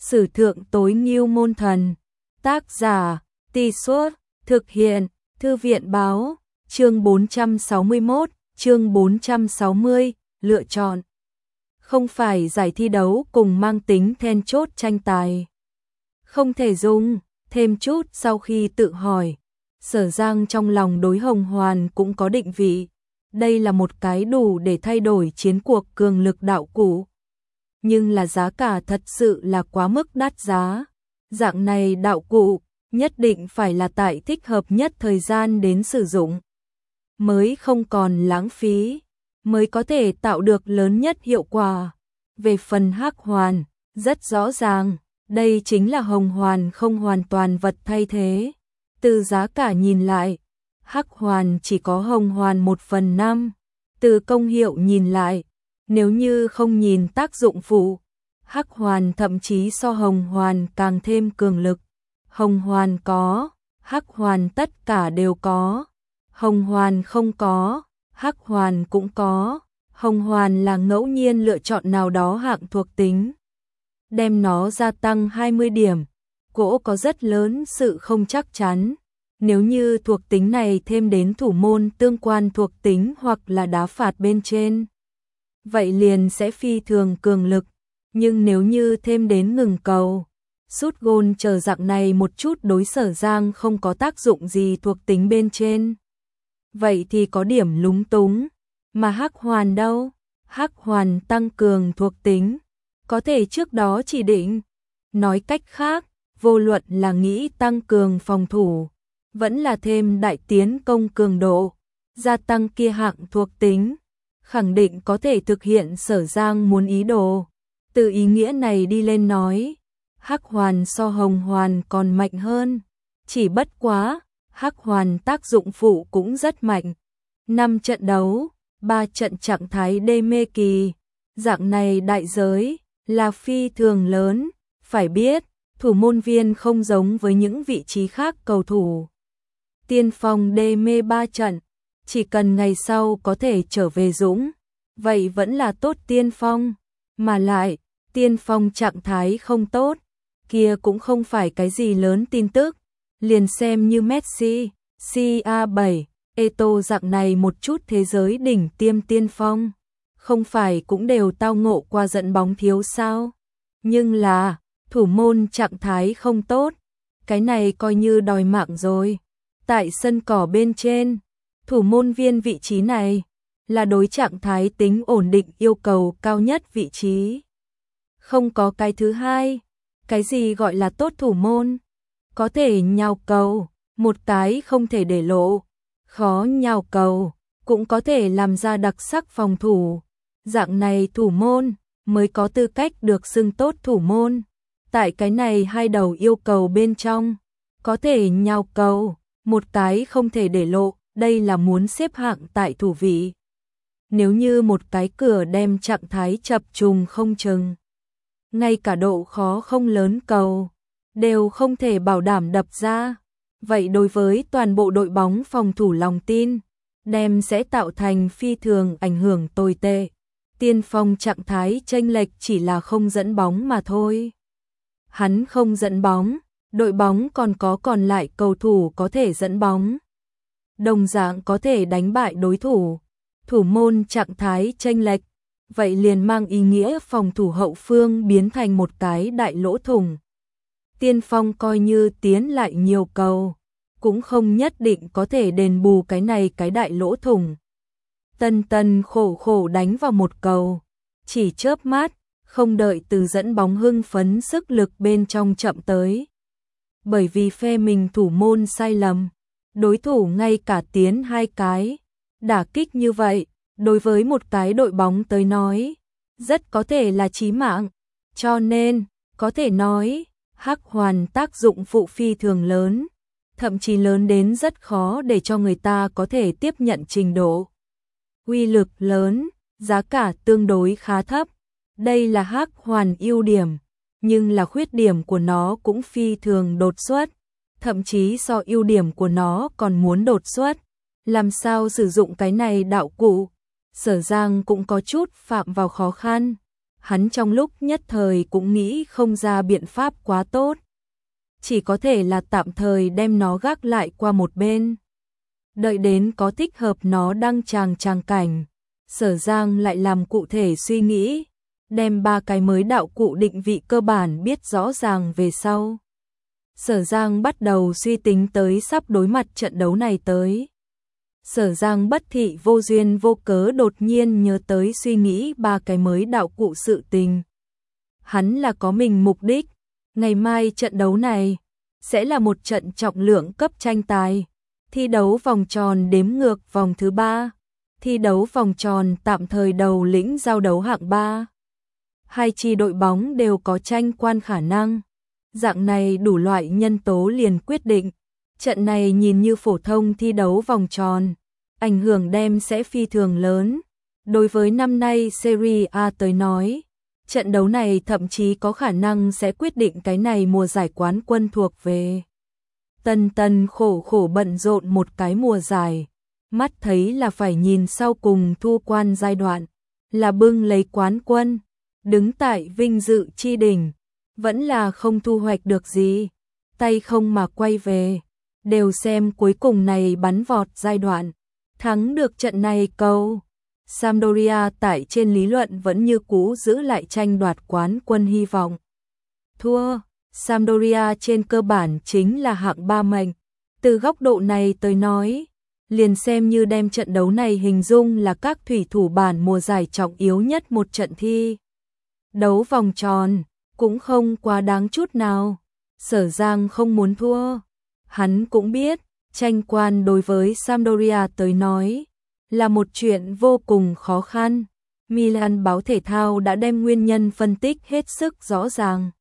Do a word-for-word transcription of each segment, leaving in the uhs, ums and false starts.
Sử thượng tối ngưu môn thần. Tác giả, Tì Suốt, thực hiện, Thư viện báo, chương bốn trăm sáu mươi mốt, chương bốn trăm sáu mươi, lựa chọn. Không phải giải thi đấu cùng mang tính then chốt tranh tài. Không thể dùng, thêm chút sau khi tự hỏi. Sở Giang trong lòng đối Hồng Hoàn cũng có định vị. Đây là một cái đủ để thay đổi chiến cuộc cường lực đạo cụ. Nhưng là giá cả thật sự là quá mức đắt giá. Dạng này đạo cụ nhất định phải là tại thích hợp nhất thời gian đến sử dụng. Mới không còn lãng phí, mới có thể tạo được lớn nhất hiệu quả. Về phần Hắc Hoàn, rất rõ ràng, đây chính là Hồng Hoàn không hoàn toàn vật thay thế. Từ giá cả nhìn lại, Hắc Hoàn chỉ có Hồng Hoàn một phần năm. Từ công hiệu nhìn lại, nếu như không nhìn tác dụng phụ, Hắc Hoàn thậm chí so Hồng Hoàn càng thêm cường lực. Hồng Hoàn có, Hắc Hoàn tất cả đều có. Hồng Hoàn không có, Hắc Hoàn cũng có. Hồng Hoàn là ngẫu nhiên lựa chọn nào đó hạng thuộc tính. Đem nó gia tăng hai mươi điểm, cỗ có rất lớn sự không chắc chắn. Nếu như thuộc tính này thêm đến thủ môn tương quan thuộc tính hoặc là đá phạt bên trên, vậy liền sẽ phi thường cường lực. Nhưng nếu như thêm đến ngừng cầu, sút gôn chờ dạng này một chút đối Sở Giang không có tác dụng gì thuộc tính bên trên, vậy thì có điểm lúng túng. Mà Hắc Hoàn đâu? Hắc Hoàn tăng cường thuộc tính, có thể trước đó chỉ định. Nói cách khác, vô luận là nghĩ tăng cường phòng thủ, vẫn là thêm đại tiến công cường độ, gia tăng kia hạng thuộc tính, khẳng định có thể thực hiện Sở Giang muốn ý đồ. Từ ý nghĩa này đi lên nói, Hắc Hoàn so Hồng Hoàn còn mạnh hơn. Chỉ bất quá, Hắc Hoàn tác dụng phụ cũng rất mạnh. năm trận đấu, ba trận trạng thái đê mê kỳ. Dạng này đại giới là phi thường lớn. Phải biết, thủ môn viên không giống với những vị trí khác cầu thủ. Tiên phong đê mê ba trận, chỉ cần ngày sau có thể trở về dũng, vậy vẫn là tốt tiên phong. Mà lại, tiên phong trạng thái không tốt, kia cũng không phải cái gì lớn tin tức. Liền xem như Messi, xê a bảy, Eto'o dạng này một chút thế giới đỉnh tiêm tiên phong, không phải cũng đều tao ngộ qua dẫn bóng thiếu sao. Nhưng là, thủ môn trạng thái không tốt, cái này coi như đòi mạng rồi. Tại sân cỏ bên trên, thủ môn viên vị trí này là đối trạng thái tính ổn định yêu cầu cao nhất vị trí. Không có cái thứ hai. Cái gì gọi là tốt thủ môn? Có thể nhào cầu, một cái không thể để lộ. Khó nhào cầu, cũng có thể làm ra đặc sắc phòng thủ. Dạng này thủ môn mới có tư cách được xưng tốt thủ môn. Tại cái này hai đầu yêu cầu bên trong, có thể nhào cầu, một cái không thể để lộ, đây là muốn xếp hạng tại thủ vị. Nếu như một cái cửa đem trạng thái chập trùng không chừng, ngay cả độ khó không lớn cầu, đều không thể bảo đảm đập ra, vậy đối với toàn bộ đội bóng phòng thủ lòng tin, đem sẽ tạo thành phi thường ảnh hưởng tồi tệ. Tiên phong trạng thái chênh lệch chỉ là không dẫn bóng mà thôi. Hắn không dẫn bóng, đội bóng còn có còn lại cầu thủ có thể dẫn bóng, đồng dạng có thể đánh bại đối thủ. Thủ môn trạng thái chênh lệch, vậy liền mang ý nghĩa phòng thủ hậu phương biến thành một cái đại lỗ thủng. Tiên phong coi như tiến lại nhiều cầu, cũng không nhất định có thể đền bù cái này cái đại lỗ thủng. Tân Tân khổ khổ đánh vào một cầu, chỉ chớp mắt, không đợi từ dẫn bóng hưng phấn sức lực bên trong chậm tới. Bởi vì phe mình thủ môn sai lầm, đối thủ ngay cả tiến hai cái. Đả kích như vậy, đối với một cái đội bóng tới nói, rất có thể là chí mạng. Cho nên, có thể nói, Hắc Hoàn tác dụng phụ phi thường lớn, thậm chí lớn đến rất khó để cho người ta có thể tiếp nhận trình độ. Uy lực lớn, giá cả tương đối khá thấp. Đây là Hắc Hoàn ưu điểm, nhưng là khuyết điểm của nó cũng phi thường đột xuất, thậm chí so ưu điểm của nó còn muốn đột xuất. Làm sao sử dụng cái này đạo cụ? Sở Giang cũng có chút phạm vào khó khăn. hắn trong lúc nhất thời cũng nghĩ không ra biện pháp quá tốt. Chỉ có thể là tạm thời đem nó gác lại qua một bên. Đợi đến có thích hợp nó đăng tràng tràng cảnh, Sở Giang lại làm cụ thể suy nghĩ, đem ba cái mới đạo cụ định vị cơ bản biết rõ ràng về sau. Sở Giang bắt đầu suy tính tới sắp đối mặt trận đấu này tới. Sở Giang bất thị vô duyên vô cớ đột nhiên nhớ tới suy nghĩ ba cái mới đạo cụ sự tình. Hắn là có mình mục đích, ngày mai trận đấu này sẽ là một trận trọng lượng cấp tranh tài, thi đấu vòng tròn đếm ngược vòng thứ ba, thi đấu vòng tròn tạm thời đầu lĩnh giao đấu hạng ba. Hai chi đội bóng đều có tranh quan khả năng. Dạng này đủ loại nhân tố liền quyết định, trận này nhìn như phổ thông thi đấu vòng tròn, ảnh hưởng đem sẽ phi thường lớn. Đối với năm nay Serie A tới nói, trận đấu này thậm chí có khả năng sẽ quyết định cái này mùa giải quán quân thuộc về. Tần Tần khổ khổ bận rộn một cái mùa giải, mắt thấy là phải nhìn sau cùng thu quan giai đoạn, là bưng lấy quán quân, đứng tại vinh dự chi đỉnh, vẫn là không thu hoạch được gì, tay không mà quay về, đều xem cuối cùng này bắn vọt giai đoạn, thắng được trận này câu. Sampdoria tại trên lý luận vẫn như cũ giữ lại tranh đoạt quán quân hy vọng. Thua, Sampdoria trên cơ bản chính là hạng ba mệnh. Từ góc độ này tới nói, liền xem như đem trận đấu này hình dung là các thủy thủ bản mùa giải trọng yếu nhất một trận thi. Đấu vòng tròn, cũng không quá đáng chút nào. Sở Giang không muốn thua. Hắn cũng biết, tranh quan đối với Sampdoria tới nói, là một chuyện vô cùng khó khăn. Milan báo thể thao đã đem nguyên nhân phân tích hết sức rõ ràng.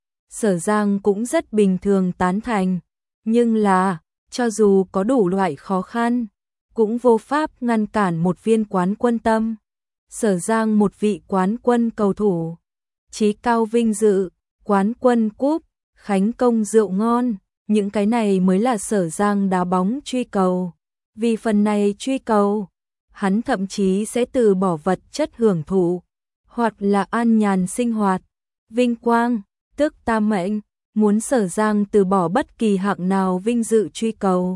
Sở Giang cũng rất bình thường tán thành, nhưng là, cho dù có đủ loại khó khăn, cũng vô pháp ngăn cản một viên quán quân tâm. Sở Giang một vị quán quân cầu thủ, chí cao vinh dự, quán quân cúp, khánh công rượu ngon, những cái này mới là Sở Giang đá bóng truy cầu. Vì phần này truy cầu, hắn thậm chí sẽ từ bỏ vật chất hưởng thụ, hoặc là an nhàn sinh hoạt, vinh quang, tức tam mệnh, muốn Sở Giang từ bỏ bất kỳ hạng nào vinh dự truy cầu.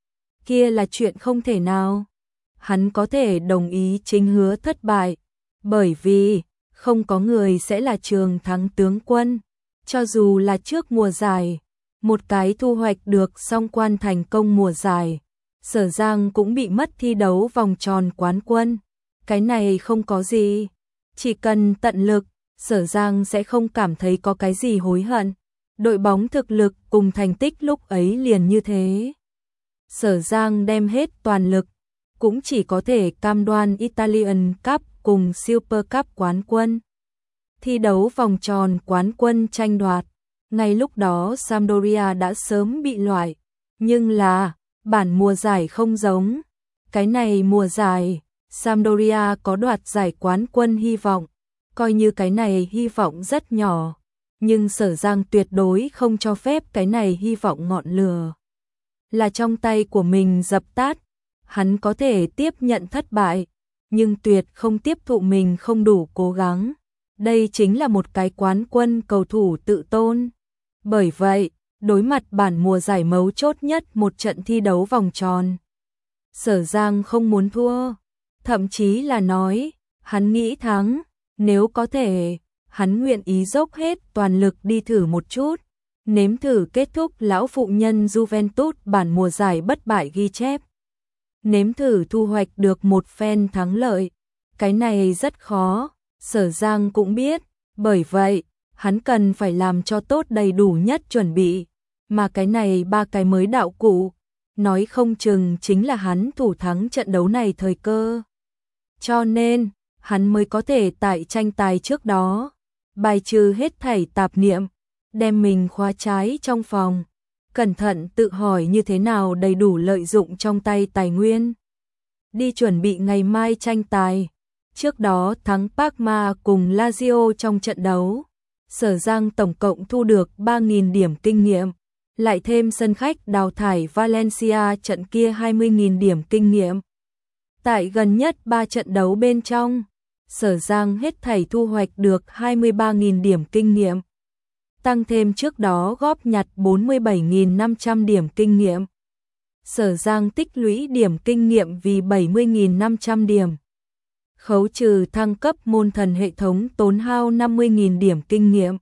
Kia là chuyện không thể nào. Hắn có thể đồng ý chính hứa thất bại, bởi vì không có người sẽ là trường thắng tướng quân. Cho dù là trước mùa giải, một cái thu hoạch được song quan thành công mùa giải, Sở Giang cũng bị mất thi đấu vòng tròn quán quân. Cái này không có gì, chỉ cần tận lực, Sở Giang sẽ không cảm thấy có cái gì hối hận. Đội bóng thực lực cùng thành tích lúc ấy liền như thế. Sở Giang đem hết toàn lực, cũng chỉ có thể cam đoan Italian Cup cùng Super Cup quán quân. Thi đấu vòng tròn quán quân tranh đoạt, ngay lúc đó Sampdoria đã sớm bị loại, nhưng là bản mùa giải không giống. Cái này mùa giải, Sampdoria có đoạt giải quán quân hy vọng, coi như cái này hy vọng rất nhỏ, nhưng Sở Giang tuyệt đối không cho phép cái này hy vọng ngọn lửa là trong tay của mình dập tắt. Hắn có thể tiếp nhận thất bại, nhưng tuyệt không tiếp thụ mình không đủ cố gắng. Đây chính là một cái quán quân cầu thủ tự tôn. Bởi vậy, đối mặt bản mùa giải mấu chốt nhất một trận thi đấu vòng tròn, Sở Giang không muốn thua, thậm chí là nói, hắn nghĩ thắng, nếu có thể, hắn nguyện ý dốc hết toàn lực đi thử một chút, nếm thử kết thúc lão phụ nhân Juventus bản mùa giải bất bại ghi chép. Nếm thử thu hoạch được một phen thắng lợi, cái này rất khó, Sở Giang cũng biết, bởi vậy, hắn cần phải làm cho tốt đầy đủ nhất chuẩn bị, mà cái này ba cái mới đạo cụ, nói không chừng chính là hắn thủ thắng trận đấu này thời cơ. Cho nên, hắn mới có thể tại tranh tài trước đó, bài trừ hết thảy tạp niệm, đem mình khóa trái trong phòng, cẩn thận tự hỏi như thế nào đầy đủ lợi dụng trong tay tài nguyên. Đi chuẩn bị ngày mai tranh tài, trước đó thắng Parma cùng Lazio trong trận đấu, Sở Giang tổng cộng thu được ba nghìn điểm kinh nghiệm, lại thêm sân khách đào thải Valencia trận kia hai mươi nghìn điểm kinh nghiệm. Tại gần nhất ba trận đấu bên trong, Sở Giang hết thảy thu hoạch được hai mươi ba nghìn điểm kinh nghiệm. Tăng thêm trước đó góp nhặt bốn mươi bảy nghìn năm trăm điểm kinh nghiệm. Sở Giang tích lũy điểm kinh nghiệm vì bảy mươi nghìn năm trăm điểm. Khấu trừ thăng cấp môn thần hệ thống tốn hao năm mươi nghìn điểm kinh nghiệm.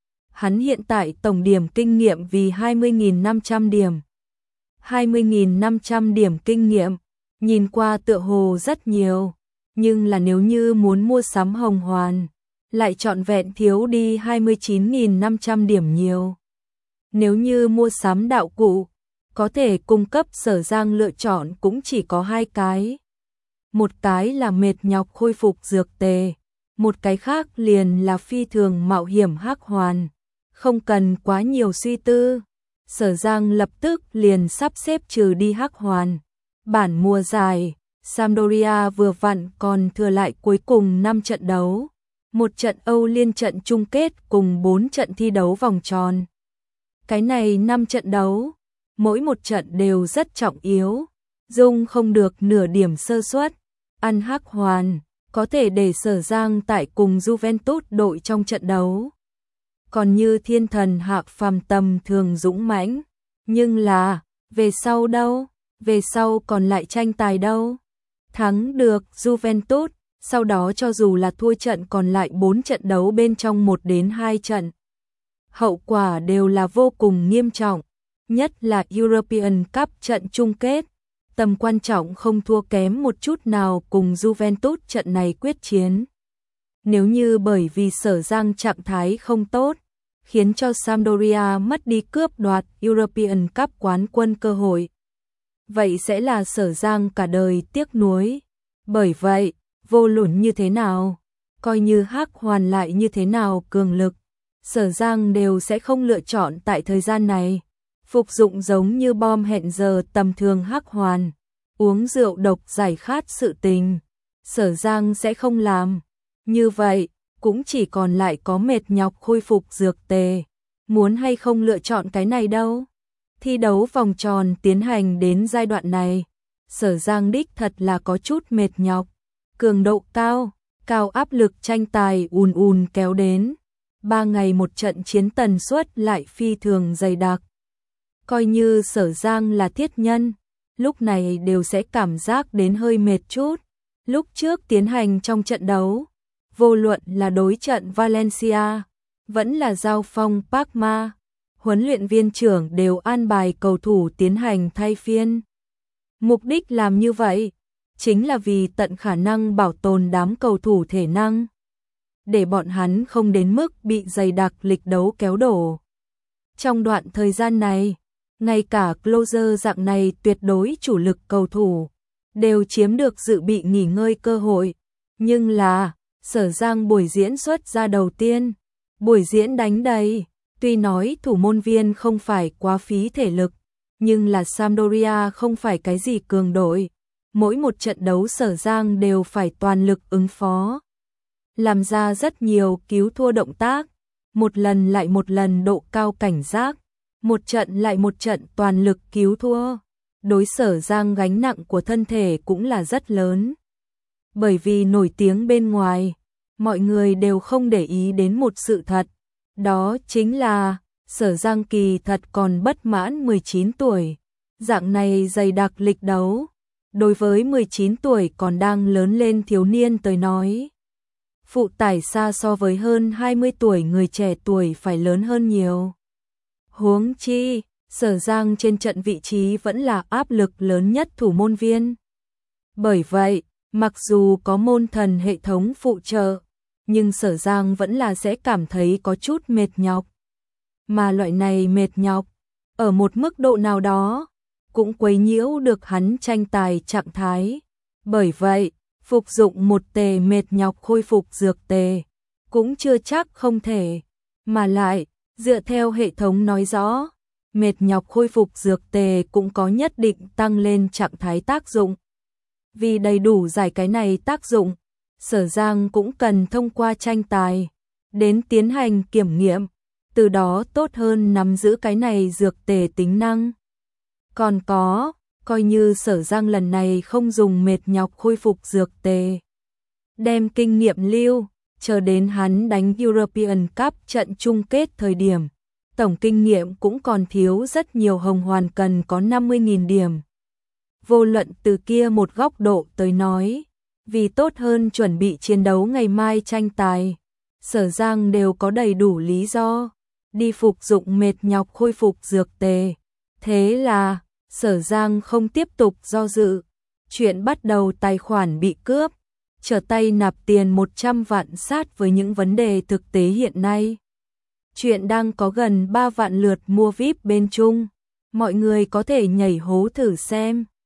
Hắn hiện tại tổng điểm kinh nghiệm vì hai mươi nghìn năm trăm điểm. hai mươi nghìn năm trăm điểm kinh nghiệm, nhìn qua tựa hồ rất nhiều, nhưng là nếu như muốn mua sắm hồng hoàn, lại trọn vẹn thiếu đi hai mươi chín nghìn năm trăm điểm nhiều. Nếu như mua sắm đạo cụ, có thể cung cấp Sở Giang lựa chọn cũng chỉ có hai cái. Một cái là mệt nhọc khôi phục dược tề, một cái khác liền là phi thường mạo hiểm hắc hoàn. Không cần quá nhiều suy tư, Sở Giang lập tức liền sắp xếp trừ đi hắc hoàn. Bản mùa giải, Sampdoria vừa vặn còn thừa lại cuối cùng năm trận đấu, một trận Âu Liên trận chung kết cùng bốn trận thi đấu vòng tròn. Cái này năm trận đấu, mỗi một trận đều rất trọng yếu, dung không được nửa điểm sơ suất. Ăn hắc hoàn, có thể để Sở Giang tại cùng Juventus đội trong trận đấu. Còn như thiên thần Hạc phàm tầm thường dũng mãnh, nhưng là, về sau đâu, về sau còn lại tranh tài đâu. Thắng được Juventus, sau đó cho dù là thua trận còn lại bốn trận đấu bên trong một đến hai trận. Hậu quả đều là vô cùng nghiêm trọng, nhất là European Cup trận chung kết. Tầm quan trọng không thua kém một chút nào cùng Juventus trận này quyết chiến. Nếu như bởi vì Sở Giang trạng thái không tốt, khiến cho Sampdoria mất đi cướp đoạt European Cup quán quân cơ hội, vậy sẽ là Sở Giang cả đời tiếc nuối. Bởi vậy, vô luận như thế nào, coi như hắc hoàn lại như thế nào cường lực, Sở Giang đều sẽ không lựa chọn tại thời gian này phục dụng giống như bom hẹn giờ tầm thường hắc hoàn, uống rượu độc giải khát sự tình. Sở Giang sẽ không làm. Như vậy, cũng chỉ còn lại có mệt nhọc khôi phục dược tề. Muốn hay không lựa chọn cái này đâu. Thi đấu vòng tròn tiến hành đến giai đoạn này, Sở Giang đích thật là có chút mệt nhọc. Cường độ cao, cao áp lực tranh tài ùn ùn kéo đến. Ba ngày một trận chiến tần suất lại phi thường dày đặc. Coi như Sở Giang là thiết nhân, lúc này đều sẽ cảm giác đến hơi mệt chút. Lúc trước tiến hành trong trận đấu, vô luận là đối trận Valencia, vẫn là giao phong Parma, huấn luyện viên trưởng đều an bài cầu thủ tiến hành thay phiên. Mục đích làm như vậy, chính là vì tận khả năng bảo tồn đám cầu thủ thể năng, để bọn hắn không đến mức bị dày đặc lịch đấu kéo đổ. Trong đoạn thời gian này, ngay cả closer dạng này tuyệt đối chủ lực cầu thủ, đều chiếm được dự bị nghỉ ngơi cơ hội. Nhưng là, Sở Giang buổi diễn xuất ra đầu tiên, buổi diễn đánh đầy, tuy nói thủ môn viên không phải quá phí thể lực, nhưng là Sampdoria không phải cái gì cường đội. Mỗi một trận đấu Sở Giang đều phải toàn lực ứng phó, làm ra rất nhiều cứu thua động tác, một lần lại một lần độ cao cảnh giác, một trận lại một trận toàn lực cứu thua. Đối Sở Giang gánh nặng của thân thể cũng là rất lớn. Bởi vì nổi tiếng bên ngoài, mọi người đều không để ý đến một sự thật, đó chính là Sở Giang kỳ thật còn bất mãn mười chín tuổi. Dạng này dày đặc lịch đấu, đối với mười chín tuổi còn đang lớn lên thiếu niên tới nói, phụ tải xa so với hơn hai mươi tuổi người trẻ tuổi phải lớn hơn nhiều. Huống chi, Sở Giang trên trận vị trí vẫn là áp lực lớn nhất thủ môn viên. Bởi vậy, mặc dù có môn thần hệ thống phụ trợ, nhưng Sở Giang vẫn là sẽ cảm thấy có chút mệt nhọc. Mà loại này mệt nhọc, ở một mức độ nào đó, cũng quấy nhiễu được hắn tranh tài trạng thái. Bởi vậy, phục dụng một tề mệt nhọc khôi phục dược tề, cũng chưa chắc không thể. Mà lại, dựa theo hệ thống nói rõ, mệt nhọc khôi phục dược tề cũng có nhất định tăng lên trạng thái tác dụng. Vì đầy đủ giải cái này tác dụng, Sở Giang cũng cần thông qua tranh tài đến tiến hành kiểm nghiệm, từ đó tốt hơn nắm giữ cái này dược tề tính năng. Còn có, coi như Sở Giang lần này không dùng mệt nhọc khôi phục dược tề, đem kinh nghiệm lưu, chờ đến hắn đánh European Cup trận chung kết thời điểm. Tổng kinh nghiệm cũng còn thiếu rất nhiều, Hồng Hoàn cần có năm mươi nghìn điểm. Vô luận từ kia một góc độ tới nói, vì tốt hơn chuẩn bị chiến đấu ngày mai tranh tài, Sở Giang đều có đầy đủ lý do đi phục dụng mệt nhọc khôi phục dược tề. Thế là, Sở Giang không tiếp tục do dự, chuyện bắt đầu tài khoản bị cướp, trở tay nạp tiền một trăm vạn sát với những vấn đề thực tế hiện nay. Chuyện đang có gần ba vạn lượt mua vi ai pi bên Trung, mọi người có thể nhảy hố thử xem.